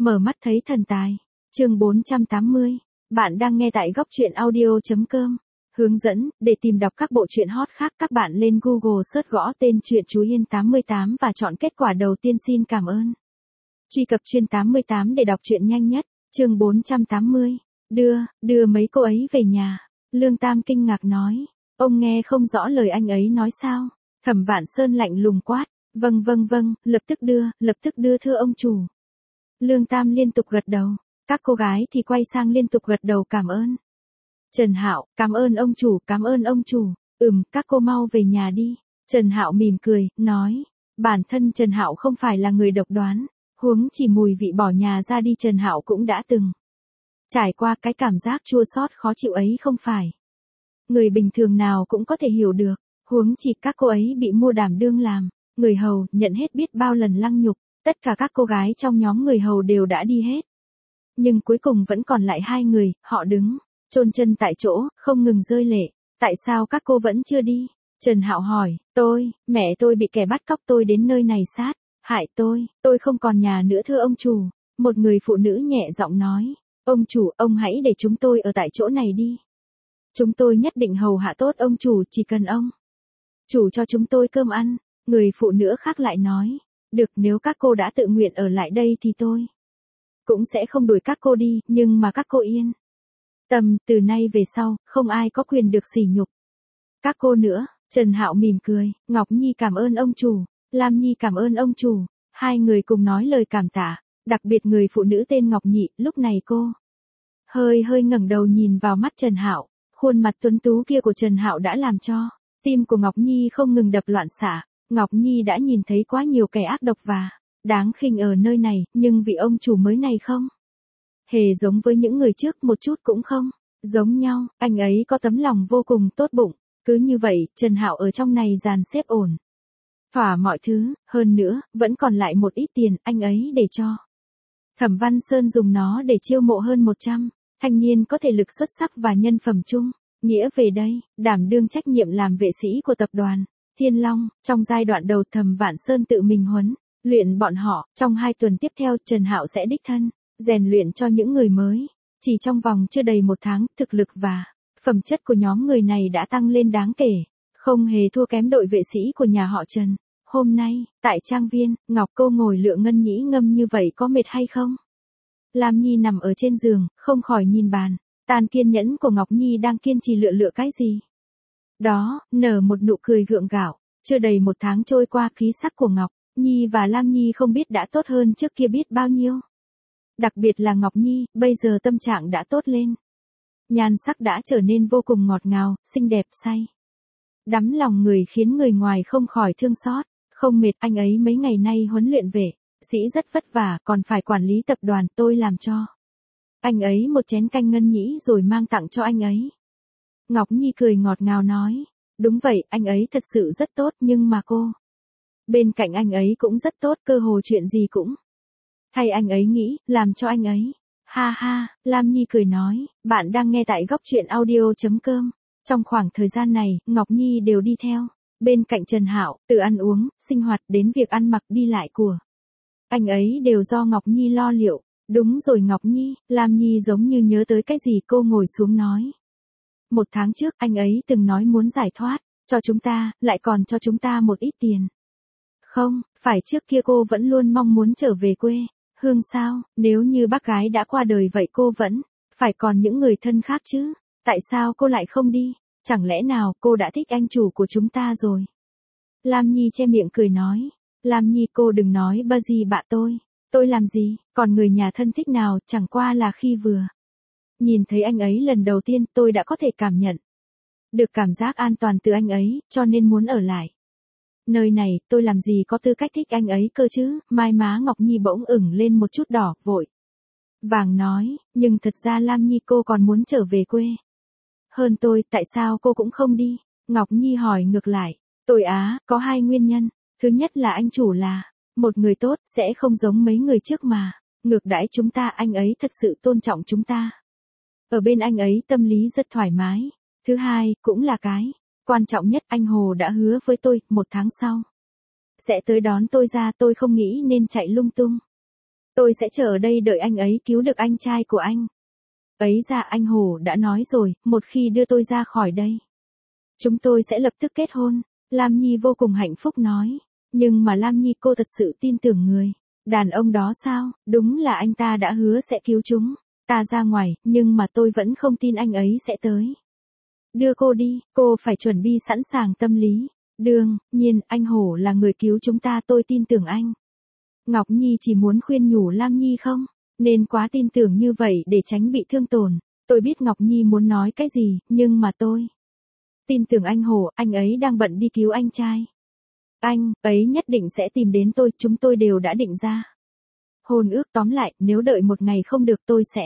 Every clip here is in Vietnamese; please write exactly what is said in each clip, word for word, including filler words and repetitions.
Mở mắt thấy thần tài. Chương bốn trăm tám mươi. Bạn đang nghe tại góc truyện audio chấm com. Hướng dẫn, để tìm đọc các bộ truyện hot khác các bạn lên Google search gõ tên truyện Chú Hiên tám mươi tám và chọn kết quả đầu tiên. Xin cảm ơn. Truy cập truyện tám mươi tám để đọc truyện nhanh nhất. Chương bốn trăm tám mươi. Đưa, đưa mấy cô ấy về nhà. Lương Tam kinh ngạc nói. Ông nghe không rõ lời anh ấy nói sao? Thẩm Vạn Sơn lạnh lùng quát. Vâng vâng vâng, lập tức đưa, lập tức đưa thưa ông chủ. Lương Tam liên tục gật đầu. Các cô gái thì quay sang liên tục gật đầu cảm ơn. Trần Hạo, cảm ơn ông chủ, cảm ơn ông chủ. Ừm, các cô mau về nhà đi. Trần Hạo mỉm cười, nói. Bản thân Trần Hạo không phải là người độc đoán, huống chỉ mùi vị bỏ nhà ra đi Trần Hạo cũng đã từng trải qua. Cái cảm giác chua xót khó chịu ấy không phải người bình thường nào cũng có thể hiểu được, huống chỉ các cô ấy bị mua đảm đương làm người hầu, nhận hết biết bao lần lăng nhục. Tất cả các cô gái trong nhóm người hầu đều đã đi hết. Nhưng cuối cùng vẫn còn lại hai người, họ đứng chôn chân tại chỗ, không ngừng rơi lệ. Tại sao các cô vẫn chưa đi? Trần Hạo hỏi. Tôi, mẹ tôi bị kẻ bắt cóc, tôi đến nơi này sát hại tôi, tôi không còn nhà nữa thưa ông chủ. Một người phụ nữ nhẹ giọng nói. Ông chủ, ông hãy để chúng tôi ở tại chỗ này đi. Chúng tôi nhất định hầu hạ tốt ông chủ, chỉ cần ông chủ cho chúng tôi cơm ăn. Người phụ nữ khác lại nói. Được, nếu các cô đã tự nguyện ở lại đây thì tôi cũng sẽ không đuổi các cô đi, nhưng mà các cô yên tâm, từ nay về sau, không ai có quyền được sỉ nhục các cô nữa. Trần Hạo mỉm cười. Ngọc Nhi cảm ơn ông chủ, Lam Nhi cảm ơn ông chủ. Hai người cùng nói lời cảm tạ, đặc biệt người phụ nữ tên Ngọc Nhị, lúc này cô hơi hơi ngẩng đầu nhìn vào mắt Trần Hạo. Khuôn mặt tuấn tú kia của Trần Hạo đã làm cho tim của Ngọc Nhi không ngừng đập loạn xạ. Ngọc Nhi đã nhìn thấy quá nhiều kẻ ác độc và đáng khinh ở nơi này, nhưng vị ông chủ mới này không hề giống với những người trước, một chút cũng không giống nhau. Anh ấy có tấm lòng vô cùng tốt bụng. Cứ như vậy, Trần Hạo ở trong này dàn xếp ổn thỏa mọi thứ, hơn nữa, vẫn còn lại một ít tiền, anh ấy để cho Thẩm Văn Sơn dùng nó để chiêu mộ hơn một trăm thanh niên có thể lực xuất sắc và nhân phẩm chung. Nghĩa về đây, đảm đương trách nhiệm làm vệ sĩ của tập đoàn Thiên Long. Trong giai đoạn đầu, Thẩm Vạn Sơn tự mình huấn luyện bọn họ. Trong hai tuần tiếp theo, Trần Hạo sẽ đích thân rèn luyện cho những người mới. Chỉ trong vòng chưa đầy một tháng, thực lực và phẩm chất của nhóm người này đã tăng lên đáng kể, không hề thua kém đội vệ sĩ của nhà họ Trần. Hôm nay, tại trang viên, Ngọc Cô ngồi lựa ngân nhĩ ngâm như vậy có mệt hay không? Lam Nhi nằm ở trên giường, không khỏi nhìn bàn tan kiên nhẫn của Ngọc Nhi đang kiên trì lựa lựa cái gì đó, nở một nụ cười gượng gạo. Chưa đầy một tháng trôi qua, khí sắc của Ngọc Nhi và Lam Nhi không biết đã tốt hơn trước kia biết bao nhiêu. Đặc biệt là Ngọc Nhi, bây giờ tâm trạng đã tốt lên. Nhan sắc đã trở nên vô cùng ngọt ngào, xinh đẹp say đắm lòng người, khiến người ngoài không khỏi thương xót. Không mệt, anh ấy mấy ngày nay huấn luyện vệ sĩ rất vất vả, còn phải quản lý tập đoàn, tôi làm cho anh ấy một chén canh ngân nhĩ rồi mang tặng cho anh ấy. Ngọc Nhi cười ngọt ngào nói. Đúng vậy, anh ấy thật sự rất tốt, nhưng mà cô bên cạnh anh ấy cũng rất tốt, cơ hồ chuyện gì cũng thay anh ấy nghĩ, làm cho anh ấy. Ha ha, Lam Nhi cười nói. Bạn đang nghe tại góc truyện audio chấm com. Trong khoảng thời gian này, Ngọc Nhi đều đi theo bên cạnh Trần Hạo, từ ăn uống, sinh hoạt đến việc ăn mặc đi lại của anh ấy đều do Ngọc Nhi lo liệu. Đúng rồi Ngọc Nhi, Lam Nhi giống như nhớ tới cái gì, cô ngồi xuống nói. Một tháng trước, anh ấy từng nói muốn giải thoát cho chúng ta, lại còn cho chúng ta một ít tiền. Không, phải trước kia cô vẫn luôn mong muốn trở về quê hương sao? Nếu như bác gái đã qua đời vậy cô vẫn phải còn những người thân khác chứ. Tại sao cô lại không đi? Chẳng lẽ nào cô đã thích anh chủ của chúng ta rồi? Lam Nhi che miệng cười nói. Lam Nhi, cô đừng nói ba gì bạ tôi. Tôi làm gì? Còn người nhà thân thích nào, chẳng qua là khi vừa nhìn thấy anh ấy lần đầu tiên, tôi đã có thể cảm nhận được cảm giác an toàn từ anh ấy, cho nên muốn ở lại nơi này. Tôi làm gì có tư cách thích anh ấy cơ chứ? Mai má Ngọc Nhi bỗng ửng lên một chút đỏ, vội vàng nói. Nhưng thật ra Lam Nhi, cô còn muốn trở về quê hơn tôi, tại sao cô cũng không đi? Ngọc Nhi hỏi ngược lại. Tôi á, có hai nguyên nhân. Thứ nhất là anh chủ là một người tốt, sẽ không giống mấy người trước mà ngược đãi chúng ta, anh ấy thật sự tôn trọng chúng ta. Ở bên anh ấy tâm lý rất thoải mái. Thứ hai, cũng là cái quan trọng nhất, anh Hồ đã hứa với tôi, một tháng sau sẽ tới đón tôi ra, tôi không nghĩ nên chạy lung tung Tôi sẽ chờ ở đây đợi anh ấy cứu được anh trai của anh. Ấy ra anh Hồ đã nói rồi, một khi đưa tôi ra khỏi đây, chúng tôi sẽ lập tức kết hôn. Lam Nhi vô cùng hạnh phúc nói. Nhưng mà Lam Nhi, cô thật sự tin tưởng người đàn ông đó sao? Đúng là anh ta đã hứa sẽ cứu chúng ta ra ngoài, nhưng mà tôi vẫn không tin anh ấy sẽ tới đưa cô đi. Cô phải chuẩn bị sẵn sàng tâm lý. Đương nhiên, anh Hổ là người cứu chúng ta, tôi tin tưởng anh. Ngọc Nhi chỉ muốn khuyên nhủ Lam Nhi không nên quá tin tưởng như vậy để tránh bị thương tổn. Tôi biết Ngọc Nhi muốn nói cái gì, nhưng mà tôi tin tưởng anh Hổ, anh ấy đang bận đi cứu anh trai. Anh ấy nhất định sẽ tìm đến tôi, chúng tôi đều đã định ra hôn ước. Tóm lại, nếu đợi một ngày không được tôi sẽ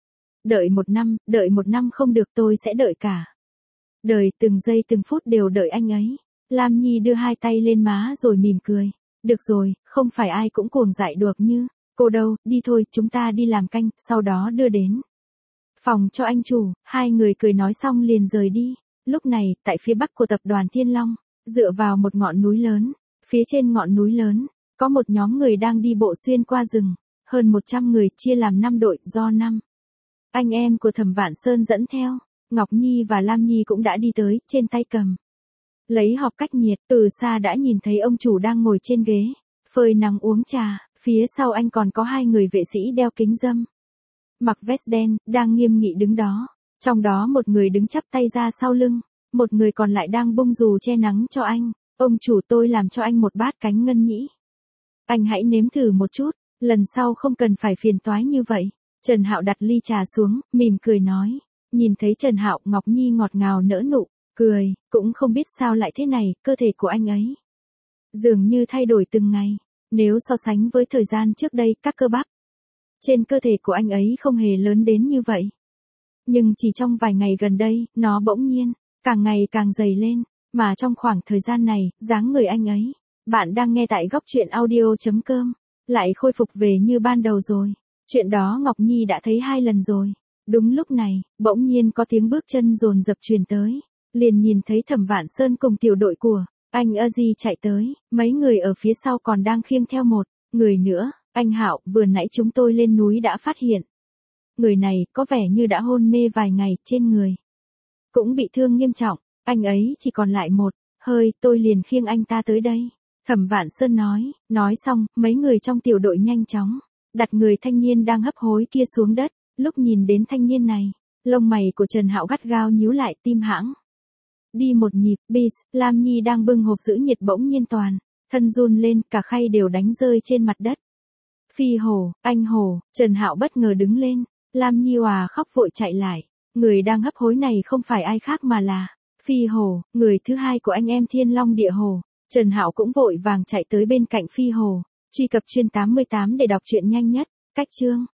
đợi một năm, đợi một năm không được tôi sẽ đợi cả đời, từng giây từng phút đều đợi anh ấy. Lam Nhi đưa hai tay lên má rồi mỉm cười. Được rồi, không phải ai cũng cuồng dại được như cô đâu, đi thôi, chúng ta đi làm canh, sau đó đưa đến phòng cho anh chủ. Hai người cười nói xong liền rời đi. Lúc này, tại phía bắc của tập đoàn Thiên Long, dựa vào một ngọn núi lớn, phía trên ngọn núi lớn, có một nhóm người đang đi bộ xuyên qua rừng, hơn một trăm người chia làm năm đội do năm anh em của Thẩm Vạn Sơn dẫn theo. Ngọc Nhi và Lam Nhi cũng đã đi tới, trên tay cầm lấy hộp cách nhiệt. Từ xa đã nhìn thấy ông chủ đang ngồi trên ghế phơi nắng uống trà, phía sau anh còn có hai người vệ sĩ đeo kính râm, mặc vest đen, đang nghiêm nghị đứng đó. Trong đó một người đứng chắp tay ra sau lưng, một người còn lại đang bung dù che nắng cho anh. Ông chủ, tôi làm cho anh một bát cánh ngân nhĩ. Anh hãy nếm thử một chút, lần sau không cần phải phiền toái như vậy. Trần Hạo đặt ly trà xuống, mỉm cười nói. Nhìn thấy Trần Hạo, Ngọc Nhi ngọt ngào nở nụ cười, cũng không biết sao lại thế này, cơ thể của anh ấy dường như thay đổi từng ngày. Nếu so sánh với thời gian trước đây, các cơ bắp trên cơ thể của anh ấy không hề lớn đến như vậy. Nhưng chỉ trong vài ngày gần đây, nó bỗng nhiên càng ngày càng dày lên, mà trong khoảng thời gian này, dáng người anh ấy, bạn đang nghe tại góc truyện audio chấm com, lại khôi phục về như ban đầu rồi. Chuyện đó Ngọc Nhi đã thấy hai lần rồi. Đúng lúc này, bỗng nhiên có tiếng bước chân dồn dập truyền tới, liền nhìn thấy Thẩm Vạn Sơn cùng tiểu đội của anh A Di chạy tới, mấy người ở phía sau còn đang khiêng theo một người nữa. Anh Hạo, vừa nãy chúng tôi lên núi đã phát hiện người này có vẻ như đã hôn mê vài ngày, trên người cũng bị thương nghiêm trọng, anh ấy chỉ còn lại một hơi, tôi liền khiêng anh ta tới đây. Thẩm Vạn Sơn nói. Nói xong, mấy người trong tiểu đội nhanh chóng đặt người thanh niên đang hấp hối kia xuống đất. Lúc nhìn đến thanh niên này, lông mày của Trần Hạo gắt gao nhíu lại, tim hãng đi một nhịp. Bis, Lam Nhi đang bưng hộp giữ nhiệt bỗng nhiên toàn thân run lên, cả khay đều đánh rơi trên mặt đất. Phi Hồ, anh Hồ. Trần Hạo bất ngờ đứng lên. Lam Nhi hòa khóc vội chạy lại. Người đang hấp hối này không phải ai khác mà là Phi Hồ, người thứ hai của anh em Thiên Long Địa Hồ. Trần Hạo cũng vội vàng chạy tới bên cạnh Phi Hồ. Truy cập chuyên tám mươi tám để đọc truyện nhanh nhất. Cách chương